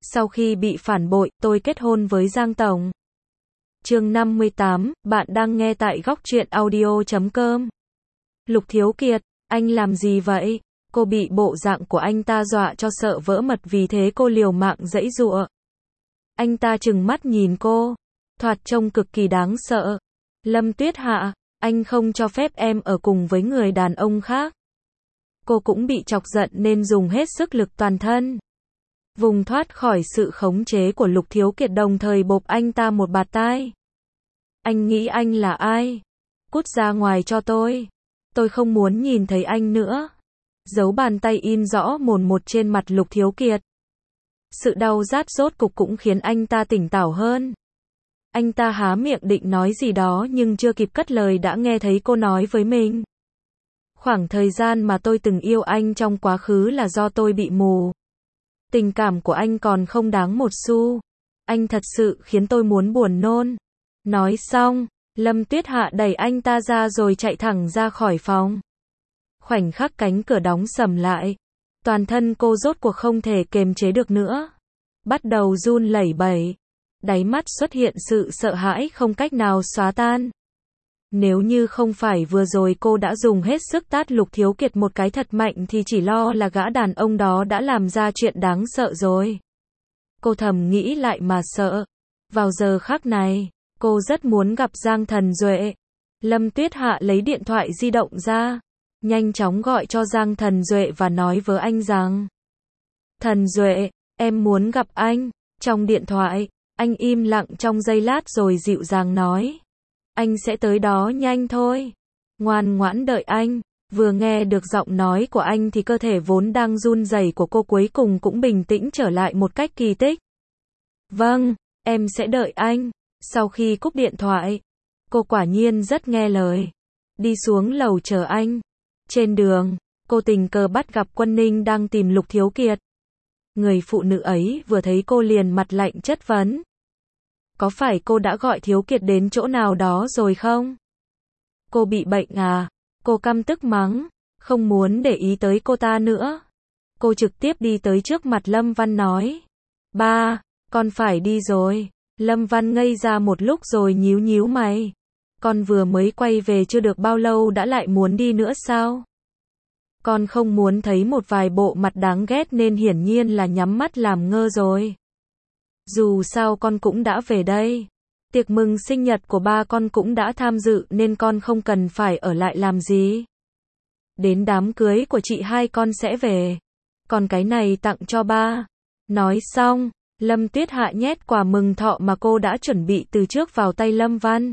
Sau khi bị phản bội, tôi kết hôn với Giang Tổng. Chương 58, bạn đang nghe tại góc truyện audio.com. Lục Thiếu Kiệt, anh làm gì vậy? Cô bị bộ dạng của anh ta dọa cho sợ vỡ mật, vì thế cô liều mạng giãy giụa. Anh ta trừng mắt nhìn cô, thoạt trông cực kỳ đáng sợ. Lâm Tuyết Hạ, anh không cho phép em ở cùng với người đàn ông khác. Cô cũng bị chọc giận nên dùng hết sức lực toàn thân, vùng thoát khỏi sự khống chế của Lục Thiếu Kiệt, đồng thời bộp anh ta một bạt tai. Anh nghĩ anh là ai? Cút ra ngoài cho tôi không muốn nhìn thấy anh nữa. Dấu bàn tay in rõ mồn một trên mặt Lục Thiếu Kiệt. Sự đau rát rốt cục cũng khiến anh ta tỉnh táo hơn. Anh ta há miệng định nói gì đó nhưng chưa kịp cất lời đã nghe thấy cô nói với mình. Khoảng thời gian mà tôi từng yêu anh trong quá khứ là do tôi bị mù. Tình cảm của anh còn không đáng một xu. Anh thật sự khiến tôi muốn buồn nôn. Nói xong, Lâm Tuyết Hạ đẩy anh ta ra rồi chạy thẳng ra khỏi phòng. Khoảnh khắc cánh cửa đóng sầm lại, toàn thân cô rốt cuộc không thể kềm chế được nữa, bắt đầu run lẩy bẩy. Đáy mắt xuất hiện sự sợ hãi không cách nào xóa tan. Nếu như không phải vừa rồi cô đã dùng hết sức tát Lục Thiếu Kiệt một cái thật mạnh thì chỉ lo là gã đàn ông đó đã làm ra chuyện đáng sợ rồi. Cô thầm nghĩ lại mà sợ. Vào giờ khắc này, cô rất muốn gặp Giang Thần Duệ. Lâm Tuyết Hạ lấy điện thoại di động ra, nhanh chóng gọi cho Giang Thần Duệ và nói với anh rằng: Thần Duệ, em muốn gặp anh. Trong điện thoại, anh im lặng trong giây lát rồi dịu dàng nói: Anh sẽ tới đó nhanh thôi. Ngoan ngoãn đợi anh. Vừa nghe được giọng nói của anh thì cơ thể vốn đang run rẩy của cô cuối cùng cũng bình tĩnh trở lại một cách kỳ tích. Vâng, em sẽ đợi anh. Sau khi cúp điện thoại, cô quả nhiên rất nghe lời. Đi xuống lầu chờ anh. Trên đường, cô tình cờ bắt gặp Quân Ninh đang tìm Lục Thiếu Kiệt. Người phụ nữ ấy vừa thấy cô liền mặt lạnh chất vấn: Có phải cô đã gọi Thiếu Kiệt đến chỗ nào đó rồi không? Cô bị bệnh à? Cô căm tức mắng, không muốn để ý tới cô ta nữa. Cô trực tiếp đi tới trước mặt Lâm Văn nói: Ba, con phải đi rồi. Lâm Văn ngây ra một lúc rồi nhíu nhíu mày. Con vừa mới quay về chưa được bao lâu đã lại muốn đi nữa sao? Con không muốn thấy một vài bộ mặt đáng ghét nên hiển nhiên là nhắm mắt làm ngơ rồi. Dù sao con cũng đã về đây. Tiệc mừng sinh nhật của ba con cũng đã tham dự nên con không cần phải ở lại làm gì. Đến đám cưới của chị hai con sẽ về. Còn cái này tặng cho ba. Nói xong, Lâm Tuyết Hạ nhét quà mừng thọ mà cô đã chuẩn bị từ trước vào tay Lâm Văn.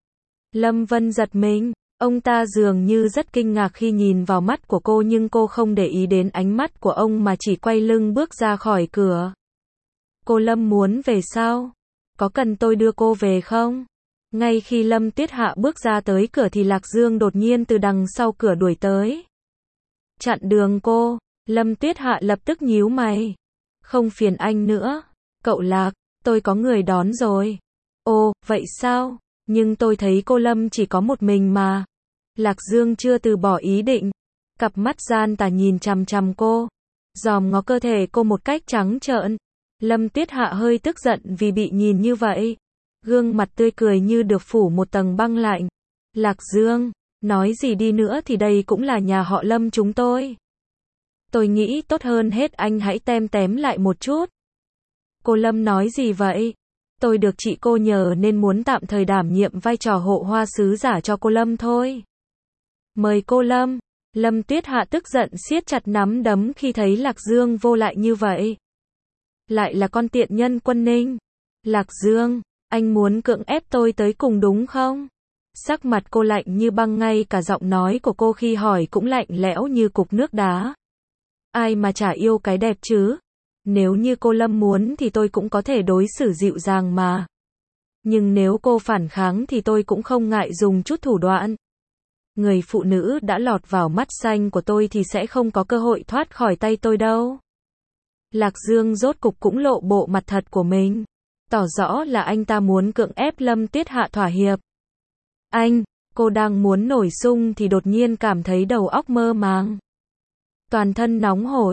Lâm Văn giật mình. Ông ta dường như rất kinh ngạc khi nhìn vào mắt của cô, nhưng cô không để ý đến ánh mắt của ông mà chỉ quay lưng bước ra khỏi cửa. Cô Lâm muốn về sao? Có cần tôi đưa cô về không? Ngay khi Lâm Tuyết Hạ bước ra tới cửa thì Lạc Dương đột nhiên từ đằng sau cửa đuổi tới. Chặn đường cô. Lâm Tuyết Hạ lập tức nhíu mày. Không phiền anh nữa. Cậu Lạc, tôi có người đón rồi. Ồ, vậy sao? Nhưng tôi thấy cô Lâm chỉ có một mình mà. Lạc Dương chưa từ bỏ ý định. Cặp mắt gian tà nhìn chằm chằm cô, dòm ngó cơ thể cô một cách trắng trợn. Lâm Tuyết Hạ hơi tức giận vì bị nhìn như vậy. Gương mặt tươi cười như được phủ một tầng băng lạnh. Lạc Dương, nói gì đi nữa thì đây cũng là nhà họ Lâm chúng tôi. Tôi nghĩ tốt hơn hết anh hãy tem tém lại một chút. Cô Lâm nói gì vậy? Tôi được chị cô nhờ nên muốn tạm thời đảm nhiệm vai trò hộ hoa sứ giả cho cô Lâm thôi. Mời cô Lâm. Lâm Tuyết Hạ tức giận siết chặt nắm đấm khi thấy Lạc Dương vô lại như vậy. Lại là con tiện nhân Quân Ninh. Lạc Dương, anh muốn cưỡng ép tôi tới cùng đúng không? Sắc mặt cô lạnh như băng, ngay cả giọng nói của cô khi hỏi cũng lạnh lẽo như cục nước đá. Ai mà chả yêu cái đẹp chứ? Nếu như cô Lâm muốn thì tôi cũng có thể đối xử dịu dàng mà. Nhưng nếu cô phản kháng thì tôi cũng không ngại dùng chút thủ đoạn. Người phụ nữ đã lọt vào mắt xanh của tôi thì sẽ không có cơ hội thoát khỏi tay tôi đâu. Lạc Dương rốt cục cũng lộ bộ mặt thật của mình. Tỏ rõ là anh ta muốn cưỡng ép Lâm Tuyết Hạ thỏa hiệp. Anh, cô đang muốn nổi sung thì đột nhiên cảm thấy đầu óc mơ màng. Toàn thân nóng hổi,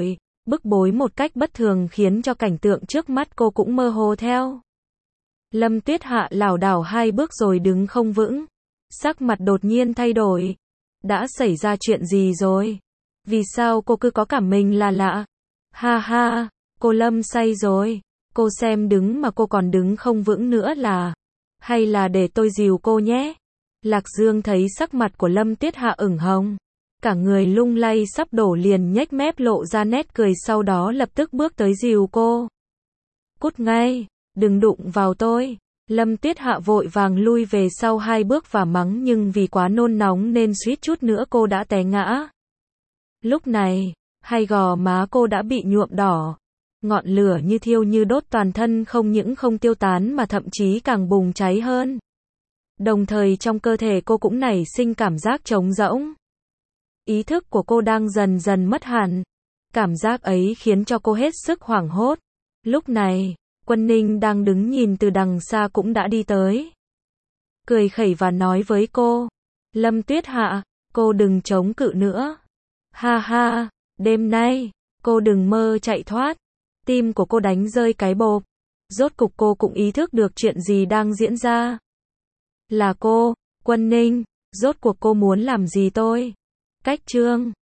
bức bối một cách bất thường khiến cho cảnh tượng trước mắt cô cũng mơ hồ theo. Lâm Tuyết Hạ lảo đảo 2 bước rồi đứng không vững. Sắc mặt đột nhiên thay đổi. Đã xảy ra chuyện gì rồi? Vì sao cô cứ có cảm mình là lạ? Ha ha, cô Lâm say rồi. Cô xem đứng mà cô còn đứng không vững nữa là. Hay là để tôi dìu cô nhé? Lạc Dương thấy sắc mặt của Lâm Tuyết Hạ ửng hồng. Cả người lung lay sắp đổ liền nhếch mép lộ ra nét cười, sau đó lập tức bước tới dìu cô. Cút ngay, đừng đụng vào tôi. Lâm Tuyết Hạ vội vàng lui về sau 2 bước và mắng, nhưng vì quá nôn nóng nên suýt chút nữa cô đã té ngã. Lúc này, hai gò má cô đã bị nhuộm đỏ. Ngọn lửa như thiêu như đốt toàn thân, không những không tiêu tán mà thậm chí càng bùng cháy hơn. Đồng thời trong cơ thể cô cũng nảy sinh cảm giác trống rỗng. Ý thức của cô đang dần dần mất hẳn. Cảm giác ấy khiến cho cô hết sức hoảng hốt. Lúc này, Quân Ninh đang đứng nhìn từ đằng xa cũng đã đi tới. Cười khẩy và nói với cô. Lâm Tuyết Hạ, cô đừng chống cự nữa. Ha ha, đêm nay, cô đừng mơ chạy thoát. Tim của cô đánh rơi cái bộp. Rốt cục cô cũng ý thức được chuyện gì đang diễn ra. Là cô, Quân Ninh, rốt cuộc cô muốn làm gì tôi? Cách chương